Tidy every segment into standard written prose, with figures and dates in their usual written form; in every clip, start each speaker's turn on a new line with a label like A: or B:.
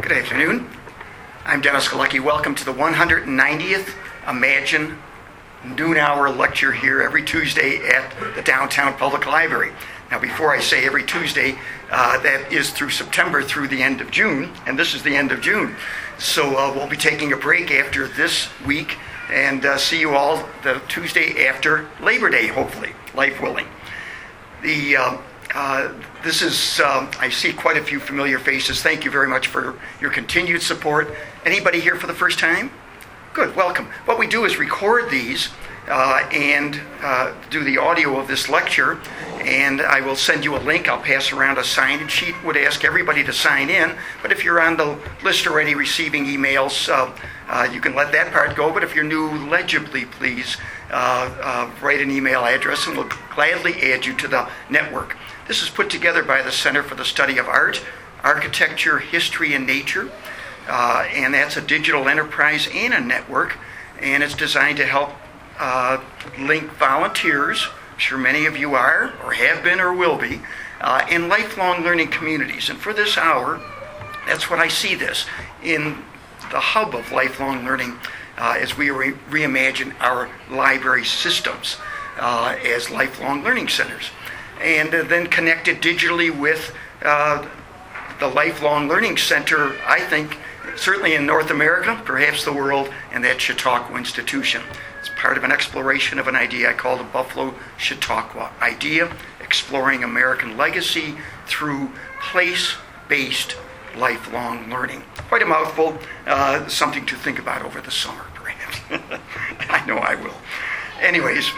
A: Good afternoon. I'm Dennis Galecki. Welcome to the 190th Imagine noon hour lecture here every Tuesday at the Downtown Public Library. Now, before I say every Tuesday, that is through September through the end of June, and this is the end of June. So we'll be taking a break after this week and see you all the Tuesday after Labor Day, hopefully, life willing. This is, I see quite a few familiar faces. Thank you very much for your continued support. Anybody here for the first time? Good, welcome. What we do is record these and do the audio of this lecture, and I will send you a link. I'll pass around a sign-in sheet. Would ask everybody to sign in, but if you're on the list already receiving emails, you can let that part go. But if you're new, legibly, please write an email address, and we'll gladly add you to the network. This is put together by the Center for the Study of Art, Architecture, History, and Nature, and that's a digital enterprise and a network, and it's designed to help link volunteers, I'm sure many of you are, or have been, or will be, in lifelong learning communities. And for this hour, that's what I see this, in the hub of lifelong learning as we reimagine our library systems as lifelong learning centers. And then connected digitally with the Lifelong Learning Center, I think, certainly in North America, perhaps the world, and that Chautauqua institution. It's part of an exploration of an idea I call the Buffalo Chautauqua idea, exploring American legacy through place-based lifelong learning. Quite a mouthful, something to think about over the summer, perhaps. I know I will. Anyways,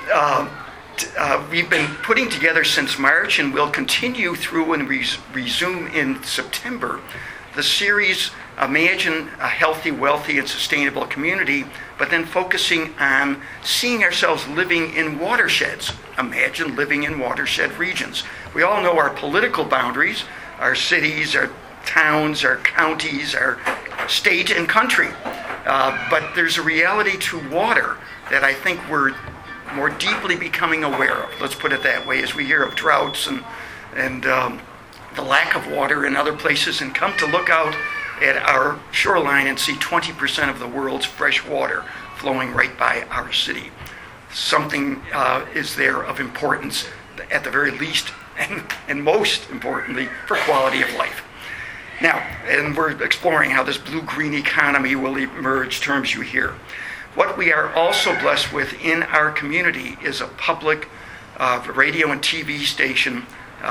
A: we've been putting together since March, and will continue through and resume in September, the series Imagine a Healthy, Wealthy, and Sustainable Community, but then focusing on seeing ourselves living in watersheds. Imagine living in watershed regions. We all know our political boundaries, our cities, our towns, our counties, our state and country. But there's a reality to water that I think we're more deeply becoming aware of. Let's put it that way, as we hear of droughts and the lack of water in other places, and come to look out at our shoreline and see 20% of the world's fresh water flowing right by our city. Something is there of importance, at the very least, and most importantly, for quality of life. Now, and we're exploring how this blue-green economy will emerge, terms you hear. What we are also blessed with in our community is a public radio and TV station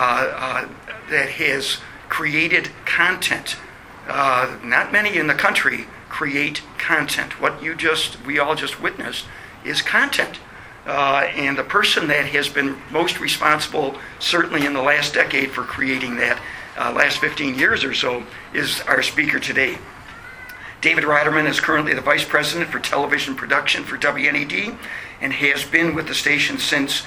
A: that has created content. Not many in the country create content. What we all just witnessed is content. And the person that has been most responsible, certainly in the last decade, for creating that, last 15 years or so, is our speaker today. David Reiterman is currently the Vice President for Television Production for WNED, and has been with the station since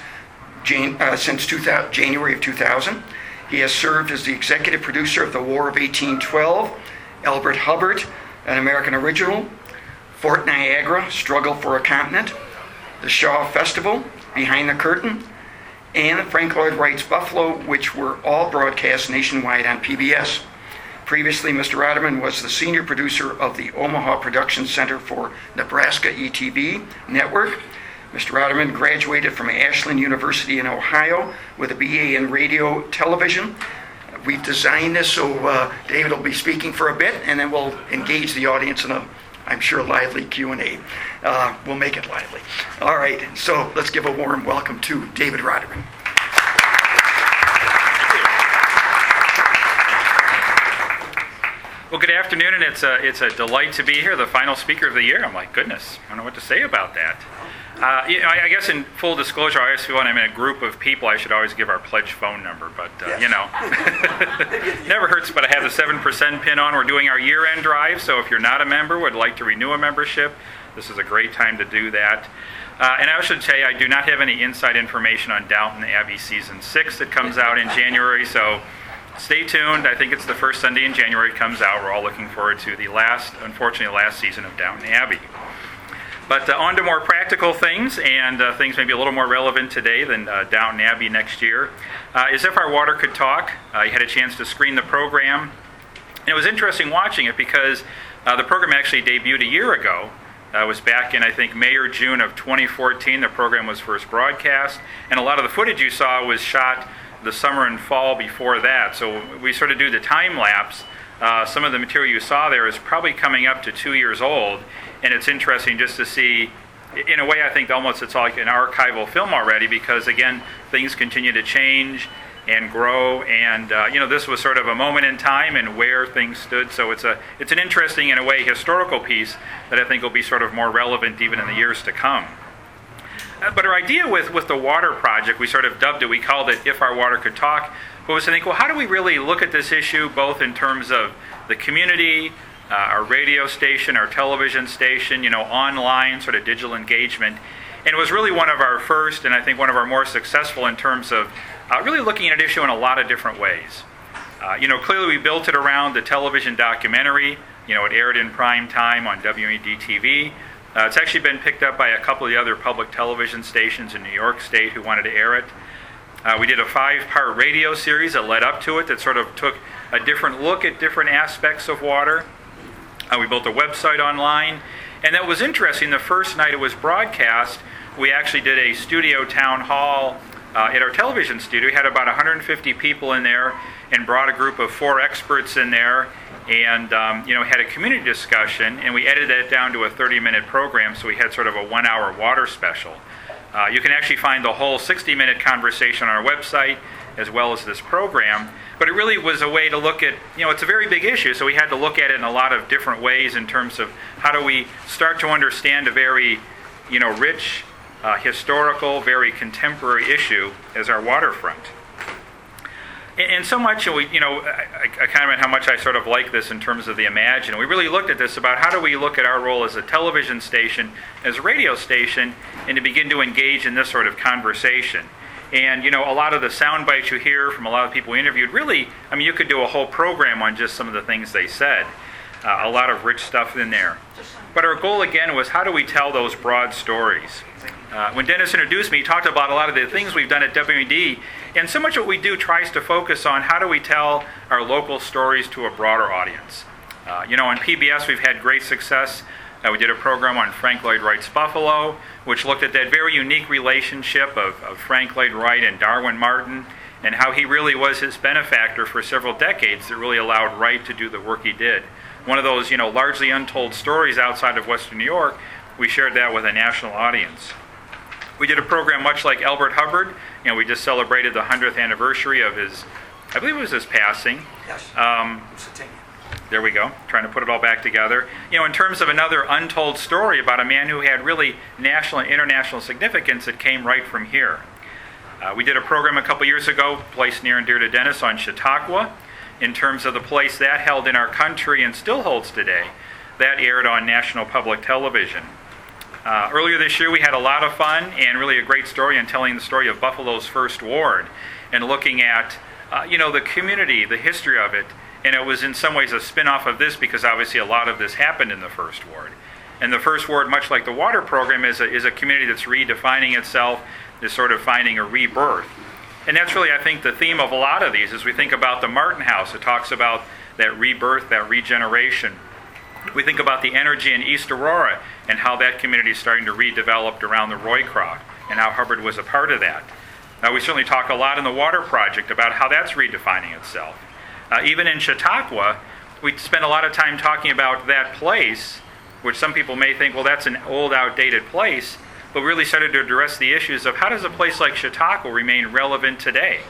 A: January of 2000. He has served as the executive producer of The War of 1812, Albert Hubbard, An American Original, Fort Niagara, Struggle for a Continent, the Shaw Festival, Behind the Curtain, and Frank Lloyd Wright's Buffalo, which were all broadcast nationwide on PBS. Previously, Mr. Reiterman was the senior producer of the Omaha Production Center for Nebraska ETB Network. Mr. Reiterman graduated from Ashland University in Ohio with a BA in radio television. We've designed this so David will be speaking for a bit, and then we'll engage the audience in a, I'm sure, lively Q&A. We'll make it lively. All right, so let's give a warm welcome to David Reiterman.
B: Well, good afternoon, and it's a delight to be here, the final speaker of the year. I'm like, goodness, I don't know what to say about that. I guess in full disclosure, I always feel when I'm in a group of people, I should always give our pledge phone number, but,
A: yes.
B: Never hurts, but I have the 7% pin on. We're doing our year-end drive, so if you're not a member, would like to renew a membership, this is a great time to do that. And I should say, I do not have any inside information on Downton Abbey Season 6 that comes out in January, so stay tuned. I think it's the first Sunday in January it comes out. We're all looking forward to the last season of Downton Abbey. But on to more practical things, and things maybe a little more relevant today than Downton Abbey next year. As If Our Water Could Talk, you had a chance to screen the program. And it was interesting watching it because the program actually debuted a year ago. It was back in, I think, May or June of 2014. The program was first broadcast, and a lot of the footage you saw was shot the summer and fall before that. So we sort of do the time lapse. Some of the material you saw there is probably coming up to 2 years old, and it's interesting just to see. In a way, I think almost it's like an archival film already, because again, things continue to change and grow, and this was sort of a moment in time and where things stood. So it's an interesting, in a way, historical piece that I think will be sort of more relevant even in the years to come. But our idea with the water project, we sort of dubbed it, we called it If Our Water Could Talk, was to think, well, how do we really look at this issue both in terms of the community, our radio station, our television station, online sort of digital engagement. And it was really one of our first, and I think one of our more successful in terms of really looking at an issue in a lot of different ways. Clearly we built it around the television documentary. It aired in prime time on WED-TV. It's actually been picked up by a couple of the other public television stations in New York State who wanted to air it. We did a 5-part radio series that led up to it that sort of took a different look at different aspects of water. We built a website online. And that was interesting. The first night it was broadcast, we actually did a studio town hall at our television studio. We had about 150 people in there and brought a group of 4 experts in there and had a community discussion, and we edited that down to a 30-minute program, so we had sort of a 1-hour water special. You can actually find the whole 60-minute conversation on our website as well as this program. But it really was a way to look at, it's a very big issue, so we had to look at it in a lot of different ways in terms of how do we start to understand a very, rich, historical, very contemporary issue as our waterfront. And so much, I comment how much I sort of like this in terms of the Imagine. We really looked at this about how do we look at our role as a television station, as a radio station, and to begin to engage in this sort of conversation. And, a lot of the sound bites you hear from a lot of people we interviewed, really, you could do a whole program on just some of the things they said. A lot of rich stuff in there. But our goal, again, was how do we tell those broad stories? When Dennis introduced me, he talked about a lot of the things we've done at WED, and so much what we do tries to focus on how do we tell our local stories to a broader audience. On PBS, we've had great success. We did a program on Frank Lloyd Wright's Buffalo, which looked at that very unique relationship of Frank Lloyd Wright and Darwin Martin, and how he really was his benefactor for several decades that really allowed Wright to do the work he did. One of those, largely untold stories outside of Western New York, we shared that with a national audience. We did a program much like Elbert Hubbard. We just celebrated the 100th anniversary of his, I believe it was his passing.
C: Yes.
B: There we go, trying to put it all back together. In terms of another untold story about a man who had really national and international significance that came right from here. We did a program a couple years ago, placed near and dear to Dennis, on Chautauqua, in terms of the place that held in our country and still holds today. That aired on National Public Television. Earlier this year we had a lot of fun and really a great story in telling the story of Buffalo's First Ward and looking at the community, the history of it. And it was in some ways a spin-off of this because obviously a lot of this happened in the First Ward. And the First Ward, much like the water program, is a community that's redefining itself, is sort of finding a rebirth. And that's really, I think, the theme of a lot of these. As we think about the Martin House, it talks about that rebirth, that regeneration. We think about the energy in East Aurora and how that community is starting to redevelop around the Roycroft and how Hubbard was a part of that. We certainly talk a lot in the Water Project about how that's redefining itself. Even in Chautauqua, we spend a lot of time talking about that place, which some people may think, well, that's an old, outdated place, but we really started to address the issues of how does a place like Chautauqua remain relevant today?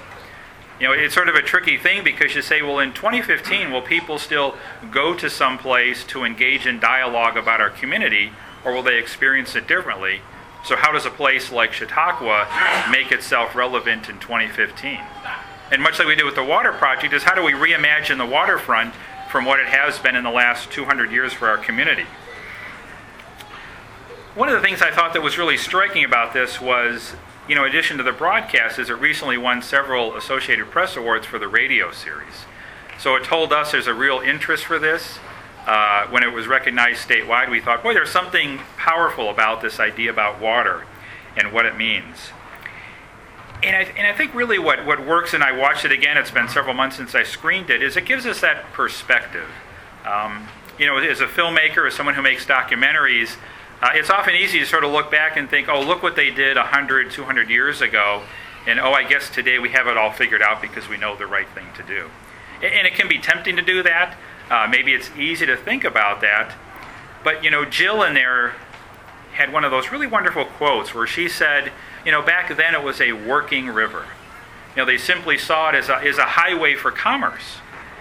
B: It's sort of a tricky thing because you say, well, in 2015, will people still go to some place to engage in dialogue about our community, or will they experience it differently? So how does a place like Chautauqua make itself relevant in 2015? And much like we did with the Water Project, is how do we reimagine the waterfront from what it has been in the last 200 years for our community? One of the things I thought that was really striking about this was, in addition to the broadcast, is it recently won several Associated Press awards for the radio series. So it told us there's a real interest for this. When it was recognized statewide, we thought, boy, there's something powerful about this idea about water and what it means. And I think really what works, and I watched it again, it's been several months since I screened it, is it gives us that perspective. As a filmmaker, as someone who makes documentaries, it's often easy to sort of look back and think, oh, look what they did 100, 200 years ago, and oh, I guess today we have it all figured out because we know the right thing to do. And it can be tempting to do that. Maybe it's easy to think about that. But, Jill in there had one of those really wonderful quotes where she said, back then it was a working river. They simply saw it as a highway for commerce.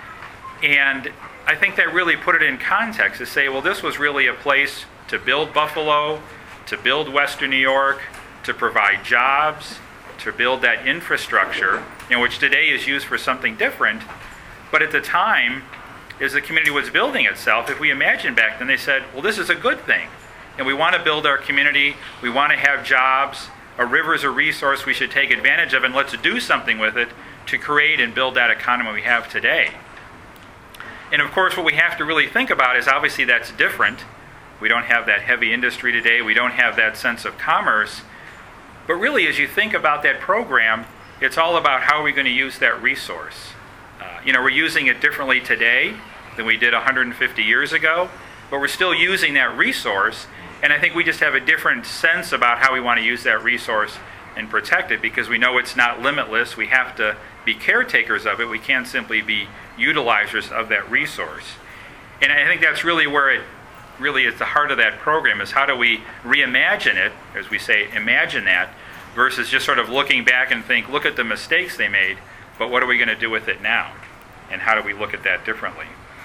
B: And I think that really put it in context to say, well, this was really a place to build Buffalo, to build Western New York, to provide jobs, to build that infrastructure, which today is used for something different. But at the time, as the community was building itself, if we imagine back then, they said, well, this is a good thing. And we want to build our community. We want to have jobs. A river is a resource we should take advantage of, and let's do something with it to create and build that economy we have today. And of course, what we have to really think about is obviously that's different. We don't have that heavy industry today. We don't have that sense of commerce. But really, as you think about that program, it's all about how are we going to use that resource. We're using it differently today than we did 150 years ago, but we're still using that resource. And I think we just have a different sense about how we want to use that resource and protect it, because we know it's not limitless. We have to be caretakers of it. We can't simply be utilizers of that resource. And I think that's really where it really is the heart of that program, is how do we reimagine it, as we say, imagine that, versus just sort of looking back and think, look at the mistakes they made, but what are we going to do with it now? And how do we look at that differently?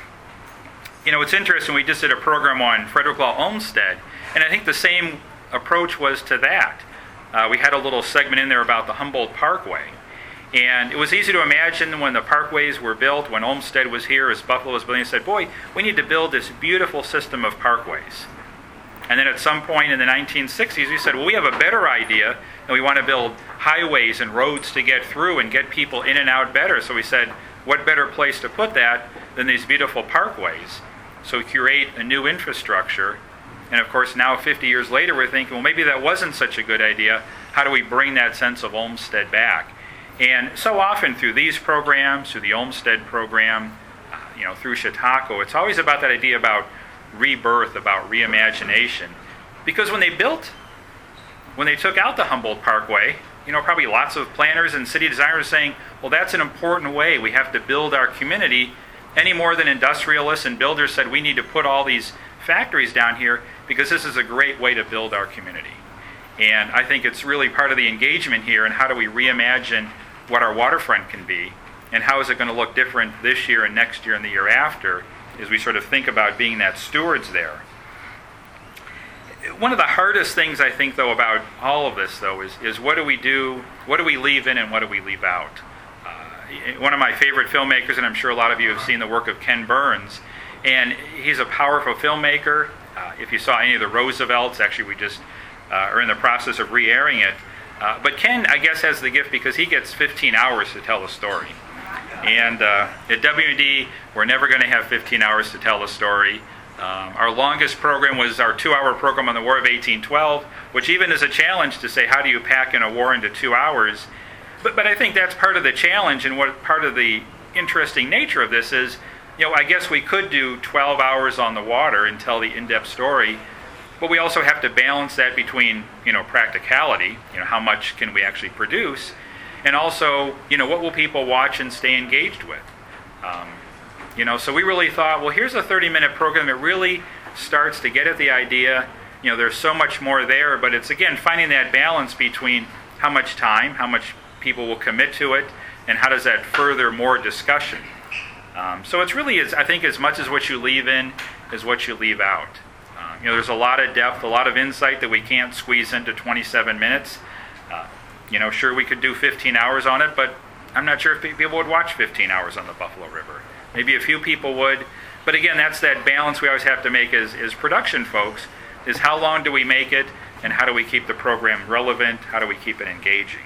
B: It's interesting, we just did a program on Frederick Law Olmsted, and I think the same approach was to that. We had a little segment in there about the Humboldt Parkway. And it was easy to imagine when the parkways were built, when Olmsted was here, as Buffalo was building, said, boy, we need to build this beautiful system of parkways. And then at some point in the 1960s, we said, well, we have a better idea, and we want to build highways and roads to get through and get people in and out better. So we said, what better place to put that than these beautiful parkways? So create a new infrastructure. And of course, now 50 years later, we're thinking, well, maybe that wasn't such a good idea. How do we bring that sense of Olmsted back? And so often through these programs, through the Olmsted program, through Chautauqua, it's always about that idea about rebirth, about reimagination. Because when they took out the Humboldt Parkway, probably lots of planners and city designers were saying, well, that's an important way. We have to build our community. Any more than industrialists and builders said we need to put all these factories down here because this is a great way to build our community. And I think it's really part of the engagement here, and how do we reimagine what our waterfront can be, and how is it going to look different this year and next year and the year after, as we sort of think about being that stewards there. One of the hardest things I think, though, about all of this, though, is what do we do, what do we leave in, and what do we leave out? One of my favorite filmmakers, and I'm sure a lot of you have seen the work of Ken Burns, and he's a powerful filmmaker. If you saw any of the Roosevelts, actually we just are in the process of re-airing it. But Ken, I guess, has the gift because he gets 15 hours to tell a story. And at WD, we're never going to have 15 hours to tell a story. Our longest program was our 2-hour program on the War of 1812, which even is a challenge to say, how do you pack in a war into 2 hours? But I think that's part of the challenge, and what part of the interesting nature of this is, I guess we could do 12 hours on the water and tell the in-depth story, but we also have to balance that between, practicality, how much can we actually produce, and also, what will people watch and stay engaged with? So we really thought, well, here's a 30-minute program that really starts to get at the idea. There's so much more there, but it's, again, finding that balance between how much time, how much people will commit to it, and how does that further more discussion. So it's really, I think, as much as what you leave in is what you leave out. There's a lot of depth, a lot of insight that we can't squeeze into 27 minutes. Sure, we could do 15 hours on it, but I'm not sure if people would watch 15 hours on the Buffalo River. Maybe a few people would. But again, that's that balance we always have to make as production folks, is how long do we make it, and how do we keep the program relevant, how do we keep it engaging.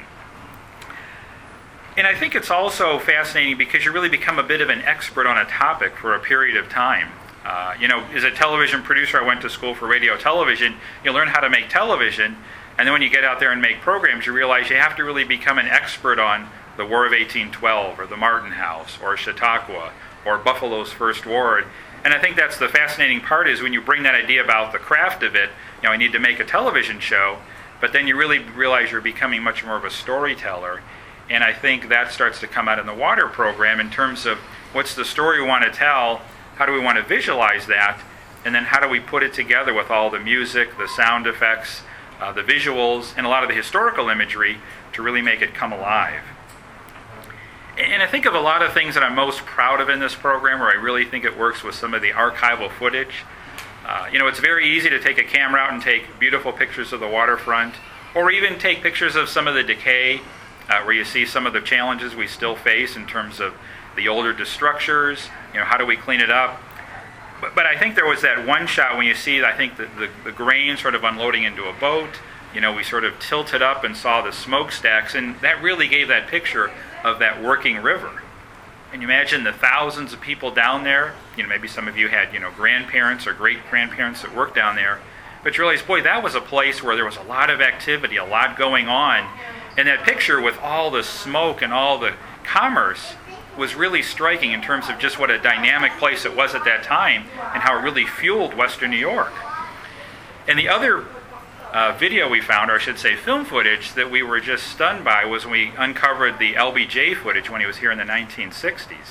B: And I think it's also fascinating because you really become a bit of an expert on a topic for a period of time. As a television producer, I went to school for radio television. You learn how to make television, And then when you get out there and make programs, you realize you have to really become an expert on the War of 1812 or the Martin House or Chautauqua or Buffalo's First Ward. And I think that's the fascinating part, is when you bring that idea about the craft of it, I need to make a television show, but then you really realize you're becoming much more of a storyteller. And I think that starts to come out in the water program in terms of what's the story we want to tell, how do we want to visualize that, and then how do we put it together with all the music, the sound effects, the visuals, and a lot of the historical imagery to really make it come alive. And I think of a lot of things that I'm most proud of in this program, where I really think it works with some of the archival footage. It's very easy to take a camera out and take beautiful pictures of the waterfront, or even take pictures of some of the decay, where you see some of the challenges we still face in terms of the older structures, how do we clean it up. But I think there was that one shot when you see, I think, the grain sort of unloading into a boat. We sort of tilted up and saw the smokestacks, and that really gave that picture of that working river. And you imagine the thousands of people down there. Maybe some of you had, grandparents or great-grandparents that worked down there. But you realize, boy, that was a place where there was a lot of activity, a lot going on. And that picture with all the smoke and all the commerce was really striking in terms of just what a dynamic place it was at that time and how it really fueled Western New York. And the other video we found, or I should say film footage, that we were just stunned by was when we uncovered the LBJ footage when he was here in the 1960s.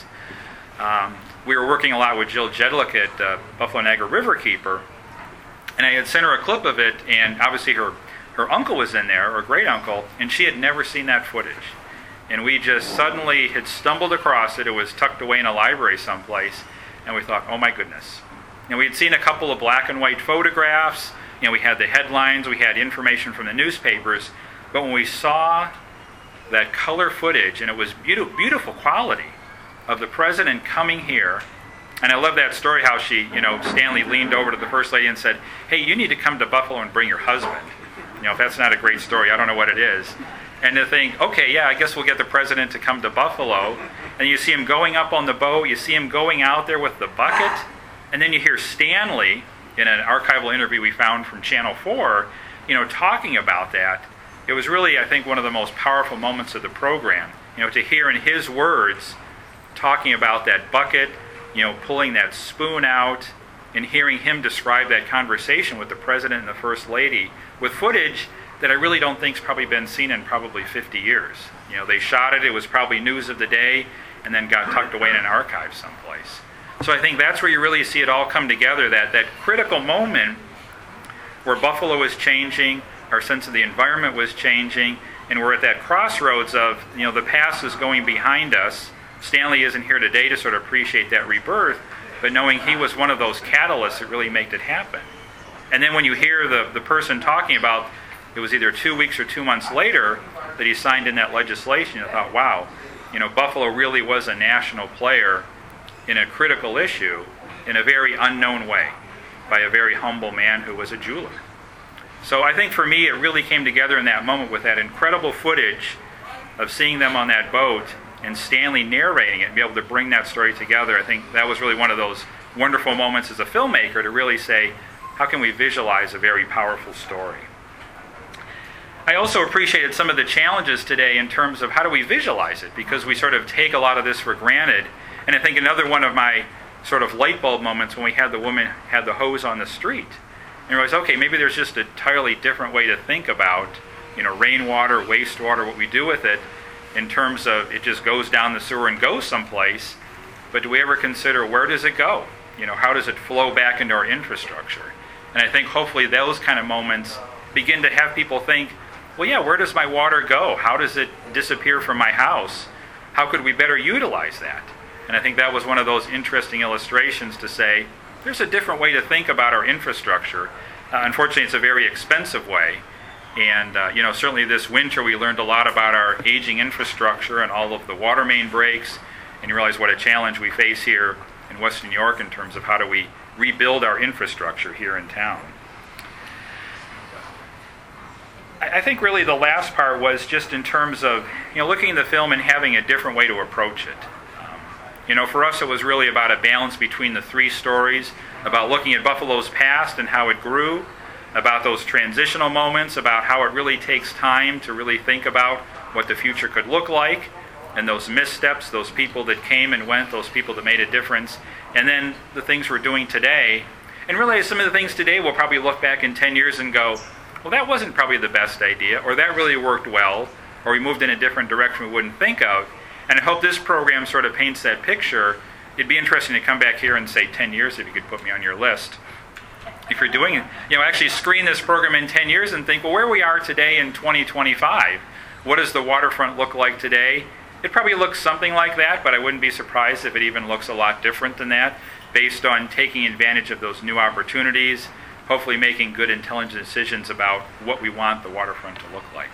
B: We were working a lot with Jill Jedlick at Buffalo Niagara Riverkeeper, and I had sent her a clip of it, and obviously her uncle was in there, or great uncle, and she had never seen that footage. And we just suddenly had stumbled across it. It was tucked away in a library someplace, and we thought, oh my goodness. We had seen a couple of black and white photographs. We had the headlines, we had information from the newspapers, but when we saw that color footage, and it was beautiful quality of the president coming here, and I love that story how she, Stanley leaned over to the First Lady and said, hey, you need to come to Buffalo and bring your husband. If that's not a great story, I don't know what it is. And to think, okay, yeah, I guess we'll get the president to come to Buffalo, and you see him going up on the boat, you see him going out there with the bucket, and then you hear Stanley, in an archival interview we found from Channel 4, talking about that. It was really, I think, one of the most powerful moments of the program, to hear in his words, talking about that bucket, pulling that spoon out, and hearing him describe that conversation with the President and the First Lady, with footage that I really don't think's probably been seen in probably 50 years. They shot it, it was probably news of the day, and then got tucked away in an archive someplace. So I think that's where you really see it all come together, that critical moment where Buffalo was changing, our sense of the environment was changing, and we're at that crossroads of, the past is going behind us. Stanley isn't here today to sort of appreciate that rebirth, but knowing he was one of those catalysts that really made it happen. And then when you hear the person talking about, it was either 2 weeks or 2 months later that he signed in that legislation, I thought, wow, Buffalo really was a national player in a critical issue in a very unknown way by a very humble man who was a jeweler. So I think for me it really came together in that moment with that incredible footage of seeing them on that boat and Stanley narrating it and be able to bring that story together. I think that was really one of those wonderful moments as a filmmaker to really say, how can we visualize a very powerful story? I also appreciated some of the challenges today in terms of how do we visualize it, because we sort of take a lot of this for granted. And I think another one of my sort of light bulb moments when we had the woman had the hose on the street. And you realize, okay, maybe there's just an entirely different way to think about, rainwater, wastewater, what we do with it, in terms of it just goes down the sewer and goes someplace. But do we ever consider where does it go? How does it flow back into our infrastructure? And I think hopefully those kind of moments begin to have people think, well, yeah, where does my water go? How does it disappear from my house? How could we better utilize that? And I think that was one of those interesting illustrations to say, there's a different way to think about our infrastructure. Unfortunately, it's a very expensive way. And, certainly this winter we learned a lot about our aging infrastructure and all of the water main breaks. And you realize what a challenge we face here in Western New York in terms of how do we rebuild our infrastructure here in town. I think really the last part was just in terms of, looking at the film and having a different way to approach it. For us it was really about a balance between the three stories, about looking at Buffalo's past and how it grew, about those transitional moments, about how it really takes time to really think about what the future could look like, and those missteps, those people that came and went, those people that made a difference, and then the things we're doing today. And really, some of the things today we'll probably look back in 10 years and go, well, that wasn't probably the best idea, or that really worked well, or we moved in a different direction we wouldn't think of. And I hope this program sort of paints that picture. It'd be interesting to come back here and say 10 years if you could put me on your list. If you're doing it, actually screen this program in 10 years and think, well, where we are today in 2025, what does the waterfront look like today? It probably looks something like that, but I wouldn't be surprised if it even looks a lot different than that, based on taking advantage of those new opportunities, hopefully making good, intelligent decisions about what we want the waterfront to look like.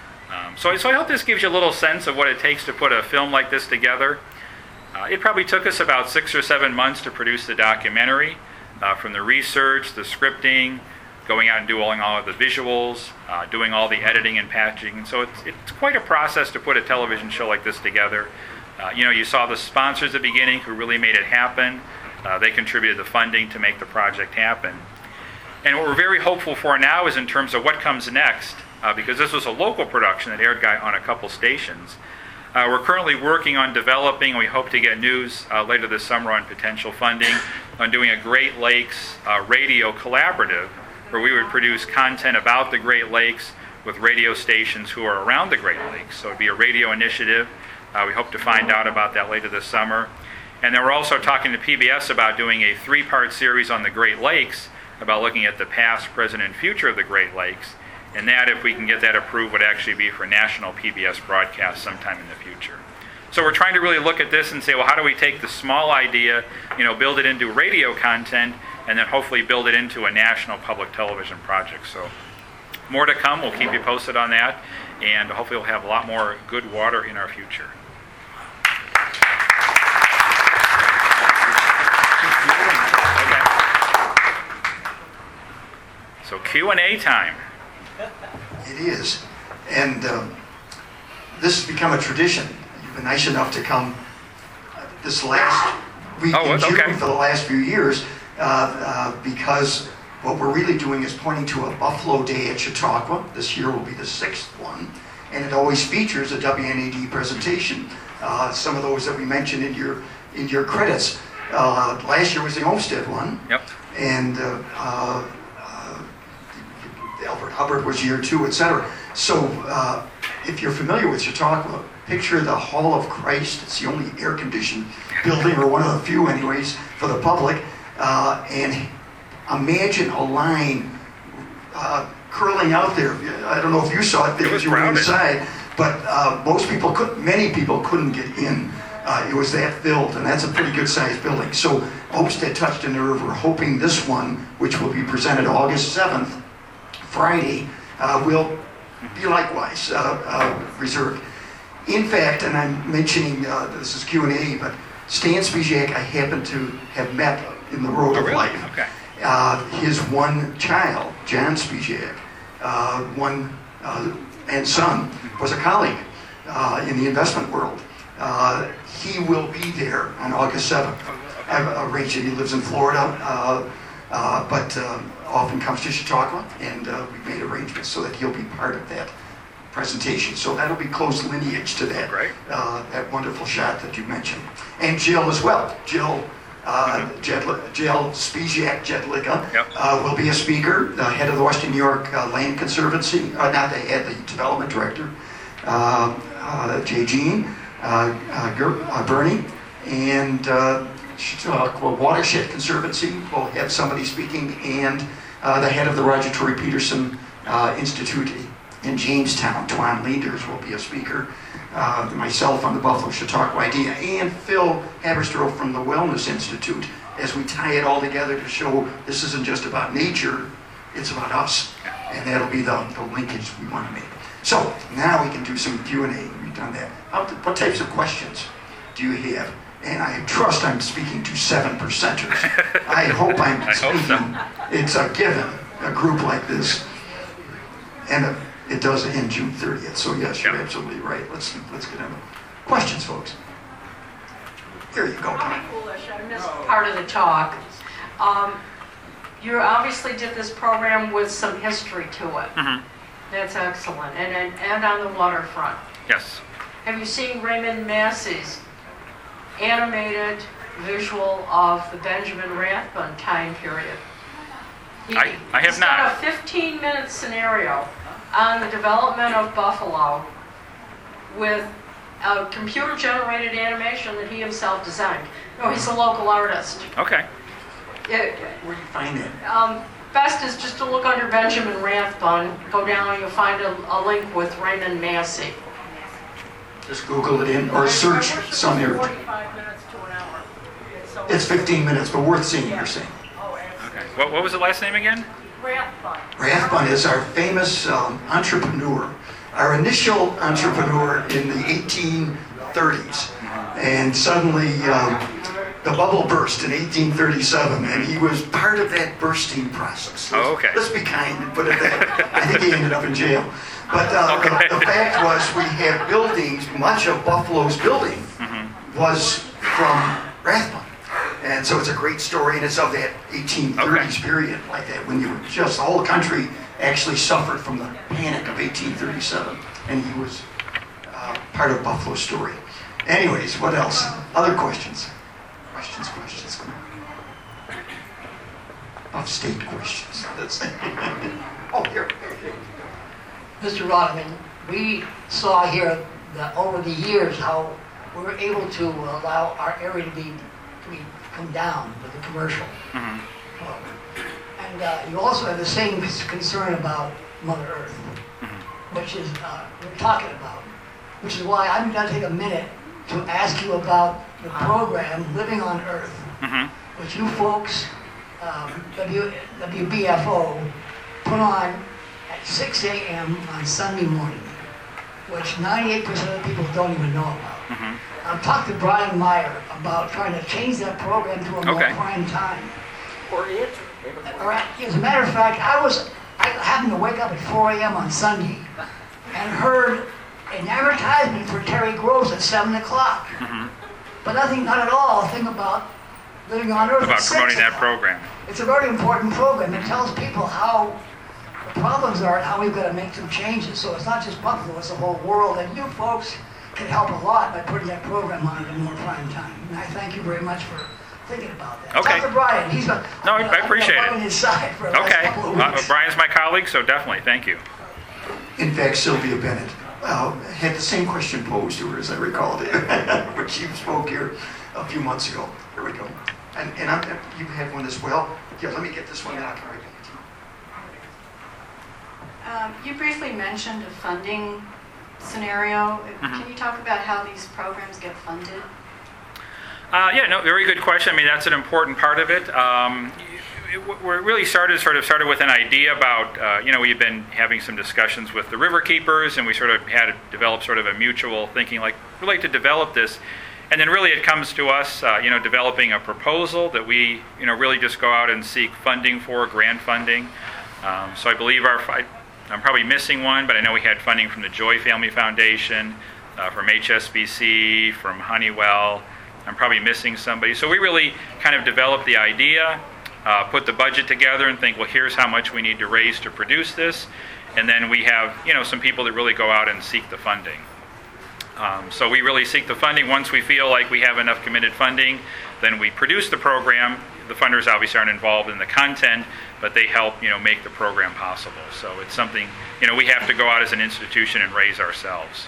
B: So I hope this gives you a little sense of what it takes to put a film like this together. It probably took us about 6 or 7 months to produce the documentary, from the research, the scripting, going out and doing all of the visuals, doing all the editing and packaging. So it's quite a process to put a television show like this together. You saw the sponsors at the beginning who really made it happen. They contributed the funding to make the project happen. And what we're very hopeful for now is in terms of what comes next, because this was a local production that aired on a couple stations. We're currently working on developing, and we hope to get news later this summer on potential funding, on doing a Great Lakes radio collaborative, where we would produce content about the Great Lakes with radio stations who are around the Great Lakes. So it would be a radio initiative. We hope to find out about that later this summer. And then we're also talking to PBS about doing a 3-part series on the Great Lakes, about looking at the past, present, and future of the Great Lakes. And that, if we can get that approved, would actually be for national PBS broadcast sometime in the future. So we're trying to really look at this and say, well, how do we take the small idea, build it into radio content, and then hopefully build it into a national public television project. So more to come. We'll keep you posted on that. And hopefully we'll have a lot more good water in our future. Okay. So Q&A time.
A: It is. And this has become a tradition. You've been nice enough to come this last week in June for the last few years, because what we're really doing is pointing to a Buffalo Day at Chautauqua. This year will be the 6th one. And it always features a WNAD presentation. Some of those that we mentioned in your credits. Last year was the Olmsted one.
B: Yep.
A: And Albert Hubbard was year 2, etc. So if you're familiar with Chautauqua, picture the Hall of Christ. It's the only air-conditioned building, or one of the few anyways, for the public. And imagine a line curling out there. I don't know if you saw it because you were inside, but many people couldn't get in. It was that filled, and that's a pretty good-sized building. So Olmsted touched a nerve. We're hoping this one, which will be presented August 7th, Friday, will be likewise reserved. In fact, and I'm mentioning, this is Q&A, but Stan Spisak I happen to have met in the road of life.
B: Okay.
A: His one child, John Spisak, and son, was a colleague in the investment world. He will be there on August 7th. I've arranged it. He lives in Florida, but often comes to Chautauqua, and we've made arrangements so that he'll be part of that presentation. So that'll be close lineage to that, that wonderful shot that you mentioned. And Jill as well. Jill Spisak Jedlicka will be a speaker, the head of the Western New York Land Conservancy, not the head, the development director, J. Jean, Bernie, and Watershed Conservancy will have somebody speaking, and the head of the Roger Tory Peterson Institute in Jamestown, Twan Leaders, will be a speaker. Myself on the Buffalo Chautauqua idea, and Phil Haberstroh from the Wellness Institute, as we tie it all together to show this isn't just about nature, it's about us. And that'll be the linkage we want to make. So now we can do some Q&A. We've done that. What types of questions do you have? And I trust I'm speaking to 7%ers. I hope I'm speaking. It's a given, a group like this. And it does end June 30th. So yes, you're absolutely right. Let's get into questions, folks. Here you go.
C: I'll be foolish. I missed part of the talk. You obviously did this program with some history to it.
B: Mm-hmm.
C: That's excellent. And on the waterfront.
B: Yes.
C: Have you seen Raymond Massey's animated visual of the Benjamin Rathbun time period?
B: I have
C: he's
B: not.
C: got a 15-minute scenario on the development of Buffalo with a computer-generated animation that he himself designed. No, he's a local artist.
B: Okay.
A: Where do you find it?
C: Best is just to look under Benjamin Rathbun, go down and you'll find a link with Raymond Massey.
D: Just Google it in or search some here.
C: 45 minutes to an hour. So
D: It's 15 minutes, but worth seeing, you're saying.
B: Okay. What was the last name again?
C: Rathbun.
D: Rathbun is our famous entrepreneur, our initial entrepreneur in the 1830s. And suddenly the bubble burst in 1837, and he was part of that bursting process.
B: Oh, okay.
D: Let's be kind and put it that. I think he ended up in jail. But
B: Okay.
D: the fact was we have buildings, much of Buffalo's building was from Rathbun. And so it's a great story, and it's of that 1830s period, like that, when you were just, the whole country actually suffered from the panic of 1837, and he was part of Buffalo's story. Anyways, what else? Other questions? Questions. Come on. Upstate questions. That's oh, here.
E: Mr. Rodman, we saw here that over the years how we were able to allow our area to come down with the commercial. And you also have the same concern about Mother Earth, which is we're talking about, which is why I'm going to take a minute to ask you about the program Living on Earth, which you folks, WBFO, put on at 6 a.m. on Sunday morning, which 98% of the people don't even know about. I've talked to Brian Meyer about trying to change that program to a more prime time. As a matter of fact, I happened to wake up at 4 a.m. on Sunday and heard an advertisement for Terry Gross at 7 o'clock. But not at all a thing about Living on Earth.
B: About promoting that program.
E: It's a very important program. It tells people how the problems are and how we've got to make some changes. So it's not just Buffalo, it's the whole world. And you folks can help a lot by putting that program on at a more prime time. And I thank you very much for thinking about that.
B: Okay.
E: Talk to Brian. He's got,
B: No, I appreciate it.
E: on his side for the last
B: Okay.
E: couple of weeks.
B: Brian's my colleague, so definitely. Thank you.
D: In fact, Sylvia Bennett had the same question posed to her, as I recalled it, when she spoke here a few months ago. Here we go. And you had one as well. Yeah, let me get this one, and I'll carry it to you.
F: You briefly mentioned a funding scenario. Can you talk about how these programs get funded?
B: Yeah, no, very good question. I mean, that's an important part of it. We really started with an idea about, we've been having some discussions with the river keepers, and we sort of had to develop sort of a mutual thinking, like, we'd like to develop this. And then really it comes to us, developing a proposal that we, really just go out and seek funding for, grant funding. So I believe I'm probably missing one, but I know we had funding from the Joy Family Foundation, from HSBC, from Honeywell. I'm probably missing somebody. So we really kind of developed the idea, put the budget together and think, well, here's how much we need to raise to produce this. And then we have, some people that really go out and seek the funding. So we really seek the funding. Once we feel like we have enough committed funding, then we produce the program. The funders obviously aren't involved in the content, but they help, make the program possible. So it's something, we have to go out as an institution and raise ourselves.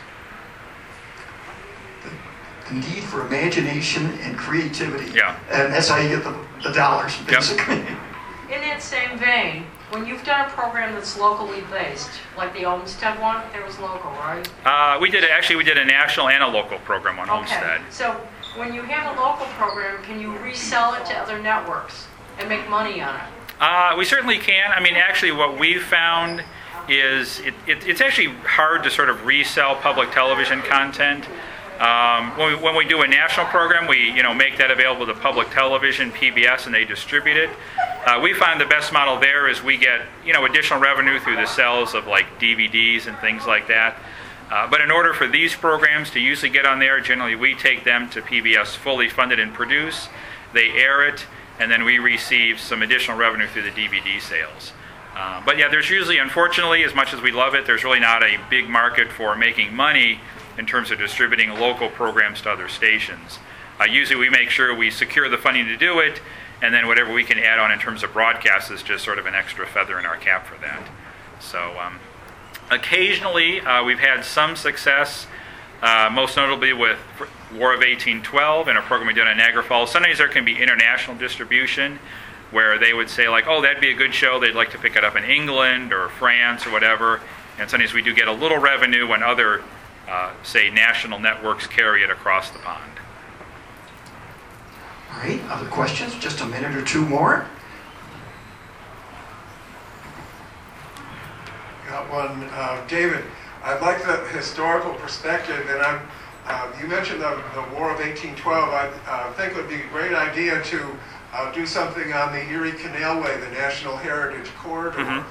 D: The need for imagination and creativity.
B: Yeah.
D: And that's how you get the dollars, basically.
C: In that same vein, when you've done a program that's locally based, like the Olmsted one, it was local, right?
B: We did a national and a local program on Olmsted.
C: So when you have a local program, can you resell it to other networks and make money on it?
B: We certainly can. I mean, actually, what we've found is it's actually hard to sort of resell public television content. When we do a national program, we make that available to public television, PBS, and they distribute it. We find the best model there is we get additional revenue through the sales of like DVDs and things like that. But in order for these programs to usually get on there, generally we take them to PBS fully funded and produced. They air it, and then we receive some additional revenue through the DVD sales. But yeah, there's usually, unfortunately, as much as we love it, there's really not a big market for making money in terms of distributing local programs to other stations. Usually we make sure we secure the funding to do it, and then whatever we can add on in terms of broadcast is just sort of an extra feather in our cap for that. So occasionally we've had some success, most notably with War of 1812 and a program we did on Niagara Falls. Sometimes there can be international distribution where they would say like, oh, that'd be a good show, they'd like to pick it up in England or France or whatever, and sometimes we do get a little revenue when other, say, national networks carry it across the pond.
D: All right, other questions? Just a minute or two more.
G: Got one. David, I'd like the historical perspective, and you mentioned the War of 1812. I think it would be a great idea to do something on the Erie Canalway, the National Heritage Corridor.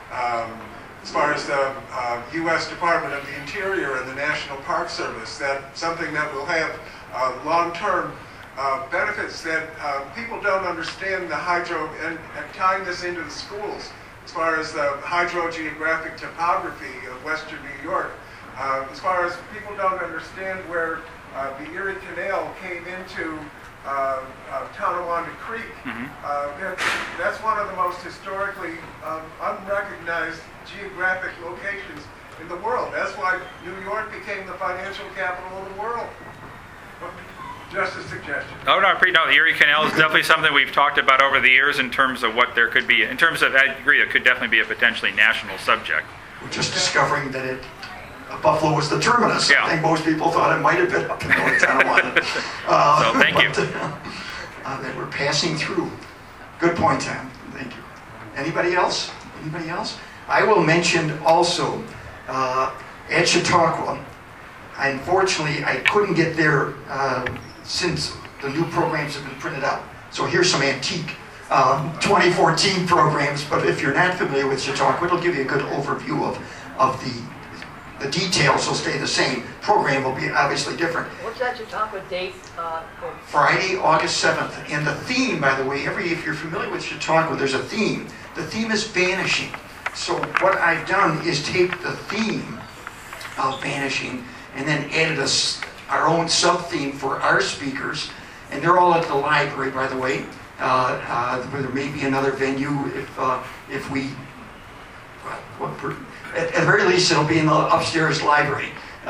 G: As far as the U.S. Department of the Interior and the National Park Service, that's something that will have long-term benefits that people don't understand the hydro, and tying this into the schools as far as the hydrogeographic topography of western New York. As far as people don't understand where the Erie Canal came into Tonawanda Creek, that's one of the most historically unrecognized geographic locations in the world. That's why New York became the financial capital of the world. Just a suggestion.
B: Oh, no, the Erie Canal is definitely something we've talked about over the years in terms of what there could be. In terms of, I agree, it could definitely be a potentially national subject.
D: We're just discovering that Buffalo was the terminus.
B: Yeah.
D: I think most people thought it might have been up in North Tonawanda.
B: So thank you.
D: That we're passing through. Good point, Tom. Thank you. Anybody else? Anybody else? I will mention also at Chautauqua, unfortunately, I couldn't get there since the new programs have been printed out. So here's some antique 2014 programs, but if you're not familiar with Chautauqua, it'll give you a good overview of the details will stay the same. Program will be obviously different.
E: What's that Chautauqua date?
D: Friday, August 7th. And the theme, by the way, if you're familiar with Chautauqua, there's a theme. The theme is vanishing. So what I've done is take the theme of vanishing and then added our own sub-theme for our speakers. And they're all at the library, by the way. There may be another venue if we... At the very least, it'll be in the upstairs library.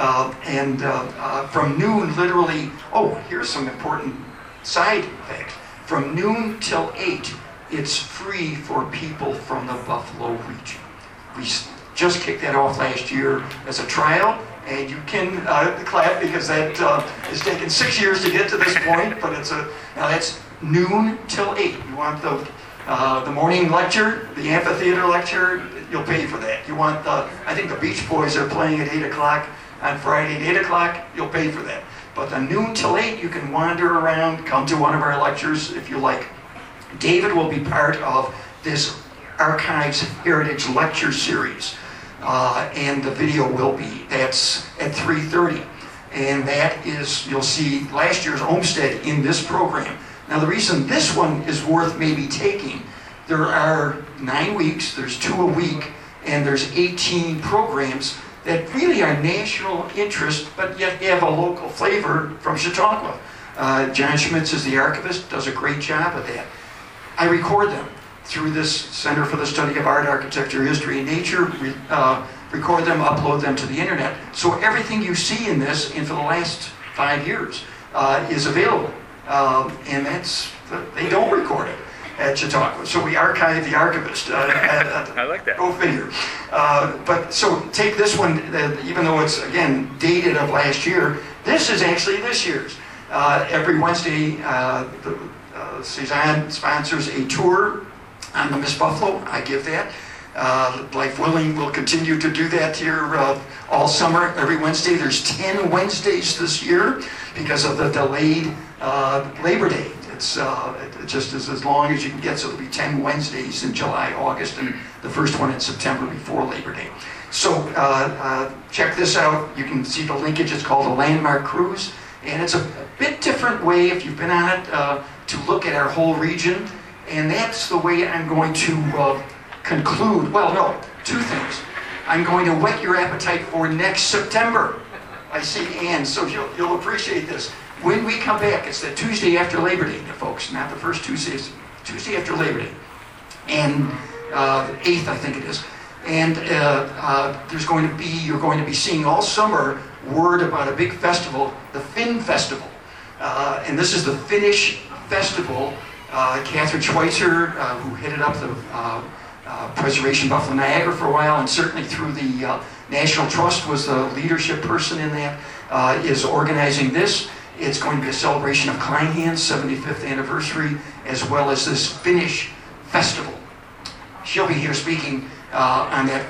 D: From noon, literally... Oh, here's some important side facts. From noon till 8, it's free for people from the Buffalo region. We just kicked that off last year as a trial, and you can clap because that has taken 6 years to get to this point, but now that's noon till 8. You want the morning lecture, the amphitheater lecture, you'll pay for that. You want I think the Beach Boys are playing at 8 o'clock on Friday at 8 o'clock, you'll pay for that. But the noon till 8, you can wander around, come to one of our lectures if you like. David will be part of this Archives Heritage Lecture Series. And the video will be, that's at 3:30. And that is, you'll see last year's Olmsted in this program. Now the reason this one is worth maybe taking, there are 9 weeks, there's 2 a week, and there's 18 programs that really are national interest, but yet have a local flavor from Chautauqua. John Schmitz is the archivist, does a great job of that. I record them through this Center for the Study of Art, Architecture, History, and Nature, record them, upload them to the internet. So everything you see in this, and for the last 5 years, is available. And they don't record it at Chautauqua. So we archive the archivist.
B: I like that.
D: Go figure. But so take this one, even though it's, again, dated of last year, this is actually this year's. Every Wednesday, Suzanne sponsors a tour on the Miss Buffalo. I give that. Life willing, we'll continue to do that here all summer. Every Wednesday. There's 10 Wednesdays this year because of the delayed Labor Day. It's it just is as long as you can get, so there'll be 10 Wednesdays in July, August, and the first one in September before Labor Day. So check this out. You can see the linkage. It's called a Landmark Cruise, and it's bit different way, if you've been on it, to look at our whole region. And that's the way I'm going to conclude. Well, no, two things. I'm going to whet your appetite for next September. I see Ann, so you'll appreciate this. When we come back, it's the Tuesday after Labor Day, folks, not the first Tuesday, it's Tuesday after Labor Day. And the 8th, I think it is. And you're going to be seeing all summer word about a big festival, the Finn Festival. And this is the Finnish festival. Catherine Schweitzer, who headed up the Preservation Buffalo Niagara for a while, and certainly through the National Trust was the leadership person in that, is organizing this. It's going to be a celebration of Kleinhand's 75th anniversary, as well as this Finnish festival. She'll be here speaking on that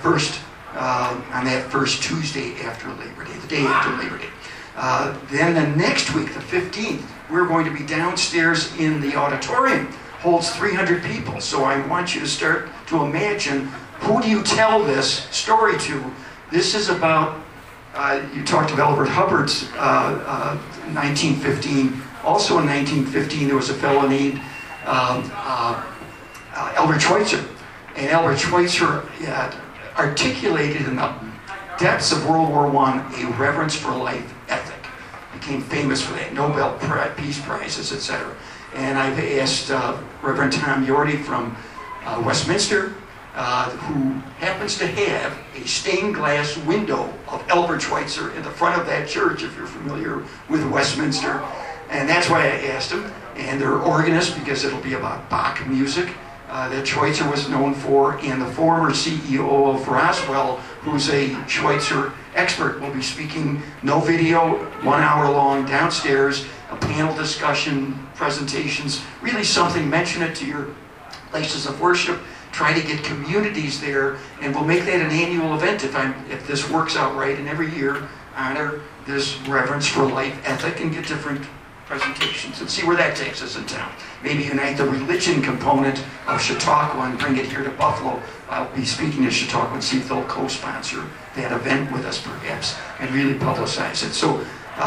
D: first Tuesday after Labor Day, the day after Labor Day. Then the next week, the 15th, we're going to be downstairs in the auditorium. Holds 300 people. So I want you to start to imagine, who do you tell this story to? This is about, you talked of Elbert Hubbard's 1915. Also in 1915, there was a fellow named Albert Schweitzer. And Albert Schweitzer articulated in the depths of World War I a reverence for life ethic. Became famous for that, Nobel Peace Prizes, etc. And I've asked Reverend Tom Yorty from Westminster, who happens to have a stained glass window of Albert Schweitzer in the front of that church, if you're familiar with Westminster. And that's why I asked him. And they're organist, because it'll be about Bach music that Schweitzer was known for. And the former CEO of Roswell, who's a Schweitzer expert, will be speaking. No video, 1 hour long, downstairs, a panel discussion, presentations, really something. Mention it to your places of worship. Try to get communities there, and we'll make that an annual event if this works out right. And every year, honor this reverence for life ethic and get different presentations and see where that takes us in town. Maybe unite the religion component of Chautauqua and bring it here to Buffalo. I'll be speaking to Chautauqua and see if they'll co-sponsor that event with us perhaps and really publicize it. So,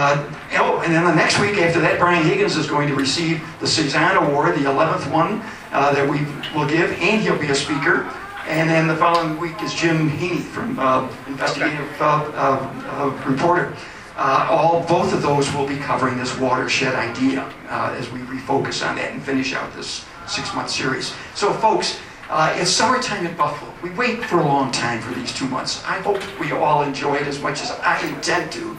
D: and then the next week after that, Brian Higgins is going to receive the Cezanne Award, the 11th one that we will give, and he'll be a speaker. And then the following week is Jim Haney from Investigative Reporter. Both of those will be covering this watershed idea as we refocus on that and finish out this 6-month series. So folks, it's summertime in Buffalo. We wait for a long time for these 2 months. I hope we all enjoy it as much as I intend to.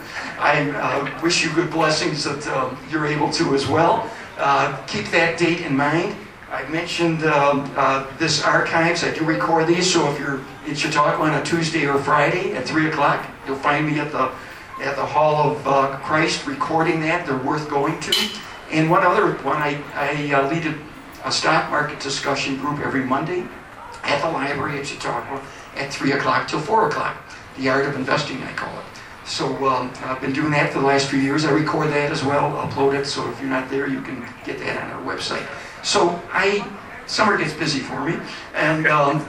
D: I wish you good blessings that you're able to as well. Keep that date in mind. I mentioned this archives. I do record these, so if you're in Chautauqua on a Tuesday or Friday at 3 o'clock, you'll find me at the Hall of Christ recording that. They're worth going to. And one other one, I lead a stock market discussion group every Monday at the library at Chautauqua at 3 o'clock till 4 o'clock. The Art of Investing, I call it. So I've been doing that for the last few years. I record that as well, upload it, so if you're not there, you can get that on our website. So summer gets busy for me, and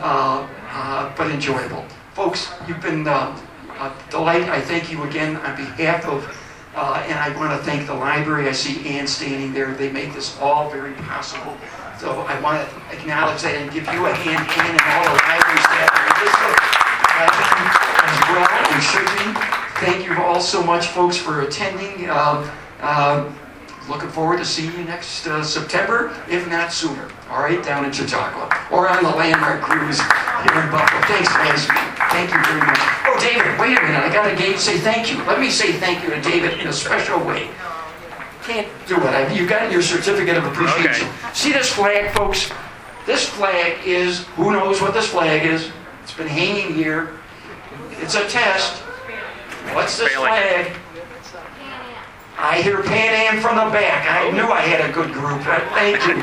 D: but enjoyable. Folks, you've been a delight. I thank you again on behalf of, and I want to thank the library. I see Ann standing there. They make this all very possible. So I want to acknowledge that and give you a hand, Ann, and all the library staff as well, and Shirley. Thank you all so much, folks, for attending. Looking forward to seeing you next September, if not sooner. All right, down in Chautauqua, or on the landmark cruise here in Buffalo. Thanks, guys. Thank you very much. Oh, David, wait a minute. I got to say thank you. Let me say thank you to David in a special way. Can't do it. You got your certificate of appreciation. Okay. See this flag, folks? This flag is, who knows what this flag is? It's been hanging here. It's a test. What's this flag? I hear Pan Am from the back. I knew I had a good group. Thank you.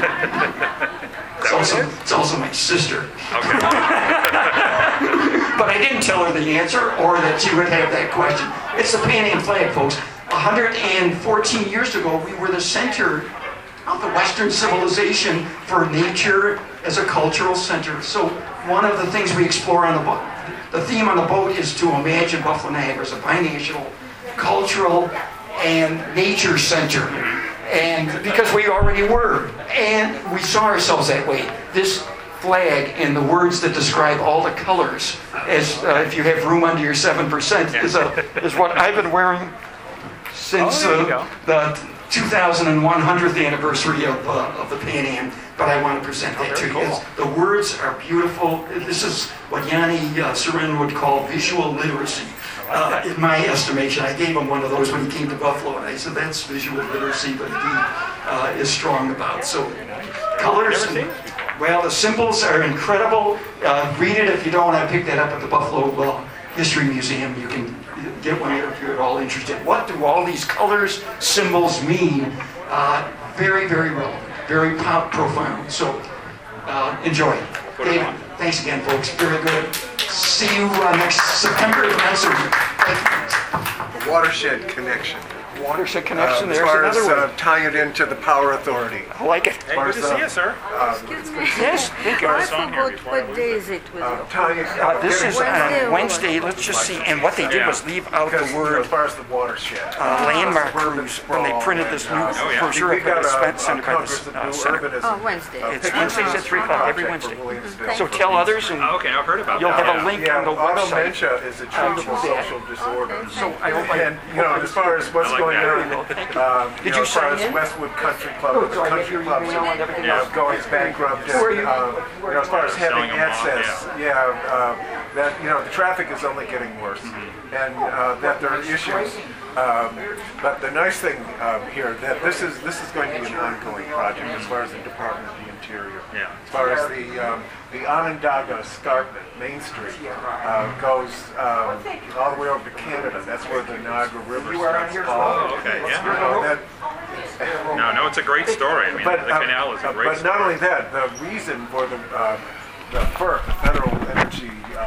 D: It's also my sister.
B: Okay.
D: But I didn't tell her the answer or that she would have that question. It's the Pan Am flag, folks. 114 years ago, we were the center of the Western civilization for nature as a cultural center. So one of the things we explore on the boat, the theme on the boat is to imagine Buffalo Niagara as a binational, cultural, and nature center.
A: And because we already were, and we saw ourselves that way. This flag and the words that describe all the colors, as if you have room under your 7%, is what I've been wearing since the 2001 anniversary of the Pan Am. But I want to present that to you. The words are beautiful. This is what Yanni Serin would call visual literacy. In my estimation, I gave him one of those when he came to Buffalo, and I said, that's visual literacy that he is strong about. So, colors, well, the symbols are incredible. Read it if you don't. I picked that up at the Buffalo History Museum. You can get one if you're at all interested. What do all these colors, symbols mean? Very, very relevant, very profound. So, enjoy. David, thanks again, folks. Very good. See you next September.
G: The Watershed Connection.
A: Watershed Connection,
G: As
A: there's
G: far
A: another one.
G: as tying it into the Power Authority.
A: I like it.
B: Hey, good to see you, sir.
H: Excuse me.
A: Yes, thank you.
H: I
B: on here
H: forgot
B: before I
H: what
B: lose
H: day
B: it.
H: is it with you?
G: Tying,
A: This is
H: Wednesday
A: on
H: or
A: Wednesday. Let's just see. And what they did was leave out
G: because,
A: the
G: you know,
A: word
G: as far as the watershed.
A: landmark cruise when they printed this new brochure
G: we
A: up
G: got
A: at the
G: a
A: Center by
G: Congress
A: the
G: of New
A: center.
G: Urbanism.
H: Oh, Wednesday.
A: It's Wednesdays at 3 o'clock, every Wednesday. So
H: Thank
A: tell others, and
B: Oh, okay, I've heard about
A: you'll
B: that.
A: have a link
G: Yeah,
A: on the website.
G: automentia is a treatable social disorder.
H: Okay,
A: So I hope
G: And, you know, as far as what's
B: I like
G: going
B: that.
G: on,
A: Did you
G: as far
A: sign
G: as
A: in?
G: Westwood Country Club,
A: Good,
G: the
A: so I get
G: country
A: your
G: clubs,
A: email and everything
B: else.
G: going bankrupt, and,
A: Who are you?
G: you know, as far as having
B: Selling them off,
G: access, that, you know, the traffic is only getting worse, and that there are issues. But the nice thing here, that this is going to be an ongoing project as far as the Department of the Interior.
B: Yeah.
G: As far as the Onondaga Escarpment, Main Street, goes all the way over to Canada. That's where the Niagara River starts.
B: Oh, okay, yeah. No, it's a great story. I mean, the canal is a great
G: But
B: story.
G: not only that, the reason for the FERC, the Federal Energy